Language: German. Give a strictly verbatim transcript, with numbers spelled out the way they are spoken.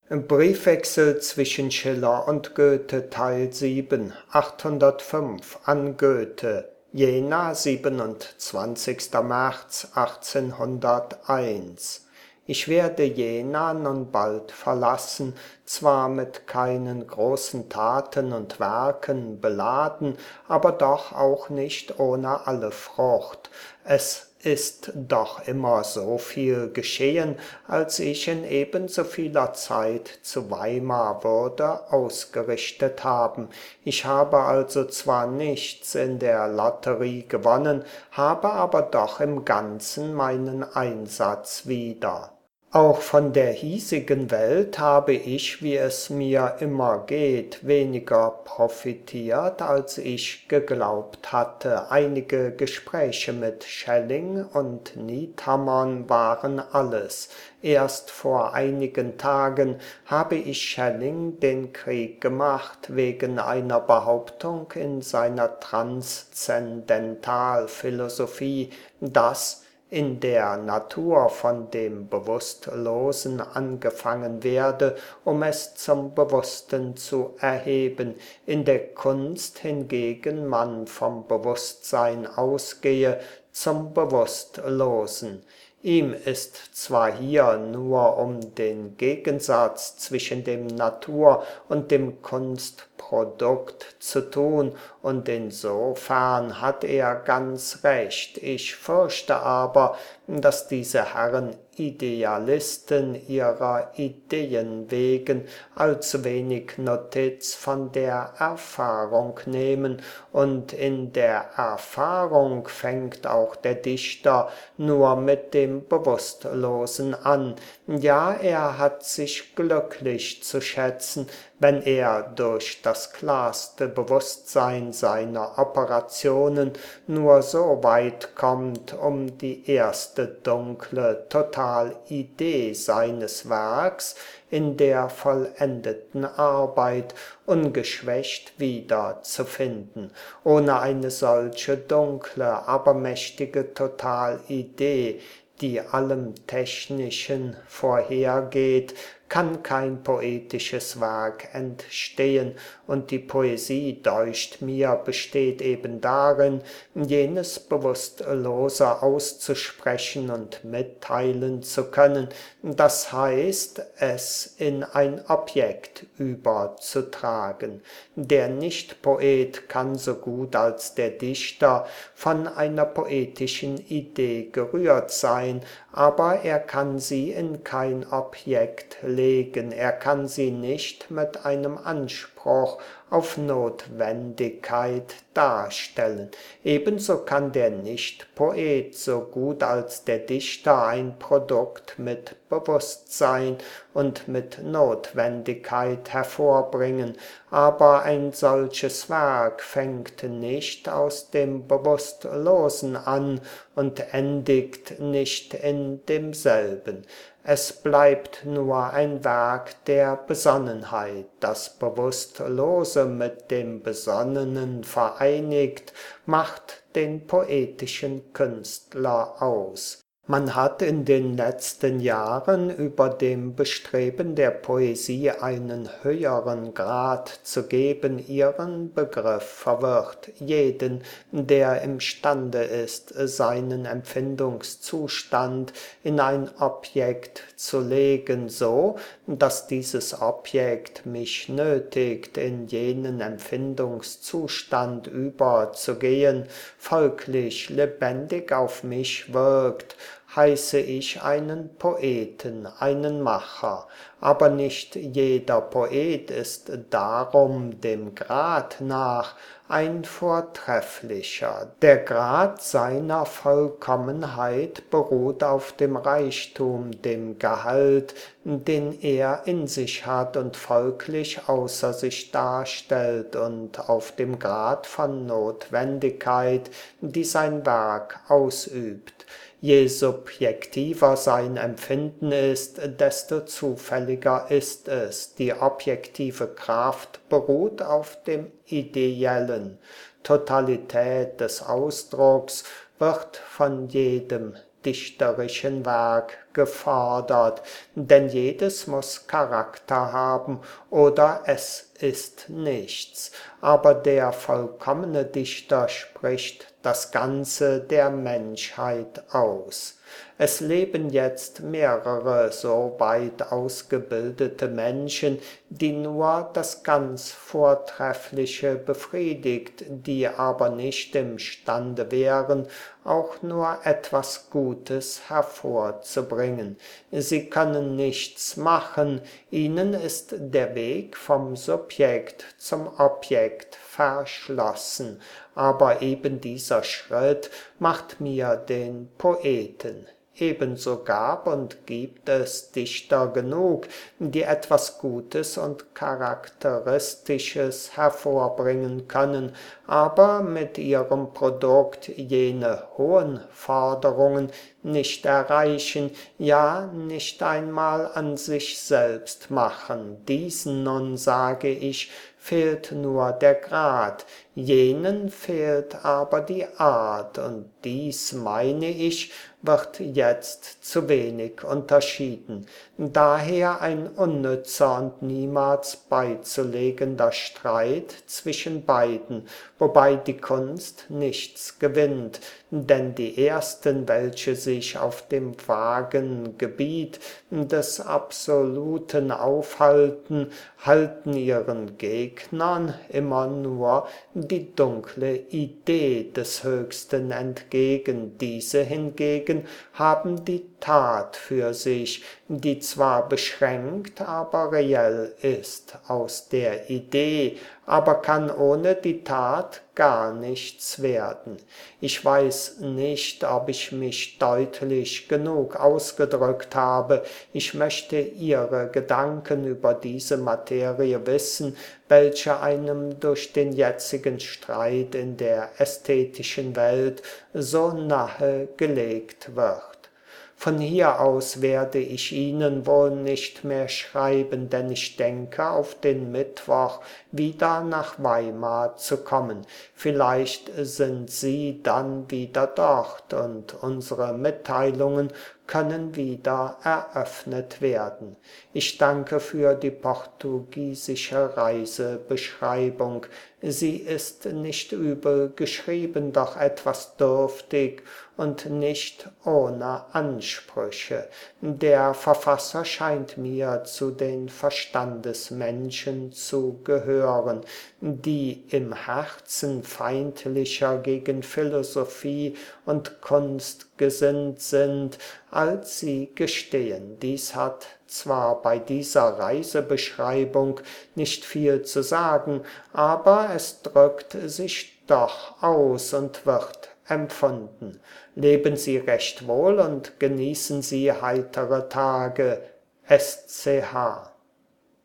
Briefwechsel zwischen Schiller und Goethe Teil sieben, achthundertfünf an Goethe, Jena, siebenundzwanzigster März achtzehnhunderteins. Ich werde Jena nun bald verlassen, zwar mit keinen großen Taten und Werken beladen, aber doch auch nicht ohne alle Frucht. Es ist doch immer so viel geschehen, als ich in ebenso vieler Zeit zu Weimar würde ausgerichtet haben. Ich habe also zwar nichts in der Lotterie gewonnen, habe aber doch im Ganzen meinen Einsatz wieder. Auch von der hiesigen Welt habe ich, wie es mir immer geht, weniger profitiert, als ich geglaubt hatte. Einige Gespräche mit Schelling und Niethammer waren alles. Erst vor einigen Tagen habe ich Schelling den Krieg gemacht, wegen einer Behauptung in seiner Transzendentalphilosophie, dass in der Natur von dem Bewusstlosen angefangen werde, um es zum Bewussten zu erheben, in der Kunst hingegen man vom Bewusstsein ausgehe zum Bewusstlosen. Ihm ist zwar hier nur um den Gegensatz zwischen dem Natur- und dem Kunstprodukt zu tun, und insofern hat er ganz recht. Ich fürchte aber, dass diese Herren Idealisten ihrer Ideen wegen allzu wenig Notiz von der Erfahrung nehmen, und in der Erfahrung fängt auch der Dichter nur mit dem Bewusstlosen an. Ja, er hat sich glücklich zu schätzen, wenn er durch das klarste Bewusstsein seiner Operationen nur so weit kommt, um die erste dunkle Totalidee seines Werks in der vollendeten Arbeit ungeschwächt wiederzufinden. Ohne eine solche dunkle, aber mächtige Totalidee, die allem Technischen vorhergeht, kann kein poetisches Werk entstehen, und die Poesie, deucht mir, besteht eben darin, jenes Bewusstlose auszusprechen und mitteilen zu können, das heißt, es in ein Objekt überzutragen. Der Nicht-Poet kann so gut als der Dichter von einer poetischen Idee gerührt sein, aber er kann sie in kein Objekt legen, er kann sie nicht mit einem Anspruch auf Notwendigkeit darstellen. Ebenso kann der Nicht-Poet so gut als der Dichter ein Produkt mit Bewusstsein und mit Notwendigkeit hervorbringen, aber ein solches Werk fängt nicht aus dem Bewusstlosen an und endigt nicht in demselben. Es bleibt nur ein Werk der Besonnenheit. Das Bewusstlose mit dem Besonnenen vereinigt, macht den poetischen Künstler aus. Man hat in den letzten Jahren über dem Bestreben der Poesie einen höheren Grad zu geben ihren Begriff verwirrt. Jeden, der imstande ist, seinen Empfindungszustand in ein Objekt zu legen, so, dass dieses Objekt mich nötigt, in jenen Empfindungszustand überzugehen, folglich lebendig auf mich wirkt, heiße ich einen Poeten, einen Macher. Aber nicht jeder Poet ist darum dem Grad nach ein vortrefflicher. Der Grad seiner Vollkommenheit beruht auf dem Reichtum, dem Gehalt, den er in sich hat und folglich außer sich darstellt, und auf dem Grad von Notwendigkeit, die sein Werk ausübt. Je subjektiver sein Empfinden ist, desto zufälliger ist es. Die objektive Kraft beruht auf dem Ideellen. Totalität des Ausdrucks wird von jedem, dichterischen Werk gefordert, denn jedes muss Charakter haben oder es ist nichts. Aber der vollkommene Dichter spricht das Ganze der Menschheit aus. Es leben jetzt mehrere so weit ausgebildete Menschen, die nur das ganz Vortreffliche befriedigt, die aber nicht imstande wären, auch nur etwas Gutes hervorzubringen. Sie können nichts machen, ihnen ist der Weg vom Subjekt zum Objekt verschlossen, aber eben dieser Schritt macht mir den Poeten. Ebenso gab und gibt es Dichter genug, die etwas Gutes und Charakteristisches hervorbringen können, aber mit ihrem Produkt jene hohen Forderungen nicht erreichen, ja nicht einmal an sich selbst machen. Diesen nun, sage ich, fehlt nur der Grad, jenen fehlt aber die Art, und dies, meine ich, wird jetzt zu wenig unterschieden. Daher ein unnützer und niemals beizulegender Streit zwischen beiden, wobei die Kunst nichts gewinnt, denn die ersten, welche sich auf dem vagen Gebiet des Absoluten aufhalten, halten ihren Gegnern immer nur die dunkle Idee des Höchsten entgegen. Diese hingegen haben die Tat für sich, die zwar beschränkt, aber reell ist. Aus der Idee aber kann ohne die Tat gar nichts werden. Ich weiß nicht, ob ich mich deutlich genug ausgedrückt habe. Ich möchte Ihre Gedanken über diese Materie wissen, welche einem durch den jetzigen Streit in der ästhetischen Welt so nahe gelegt wird. Von hier aus werde ich Ihnen wohl nicht mehr schreiben, denn ich denke, auf den Mittwoch wieder nach Weimar zu kommen. Vielleicht sind Sie dann wieder dort und unsere Mitteilungen können wieder eröffnet werden. Ich danke für die portugiesische Reisebeschreibung. Sie ist nicht übel geschrieben, doch etwas dürftig und nicht ohne Ansprüche. Der Verfasser scheint mir zu den Verstandesmenschen zu gehören, die im Herzen feindlicher gegen Philosophie und Kunst gesinnt sind, als sie gestehen. Dies hat zwar bei dieser Reisebeschreibung nicht viel zu sagen, aber es drückt sich doch aus und wird empfunden. Leben Sie recht wohl und genießen Sie heitere Tage. S C H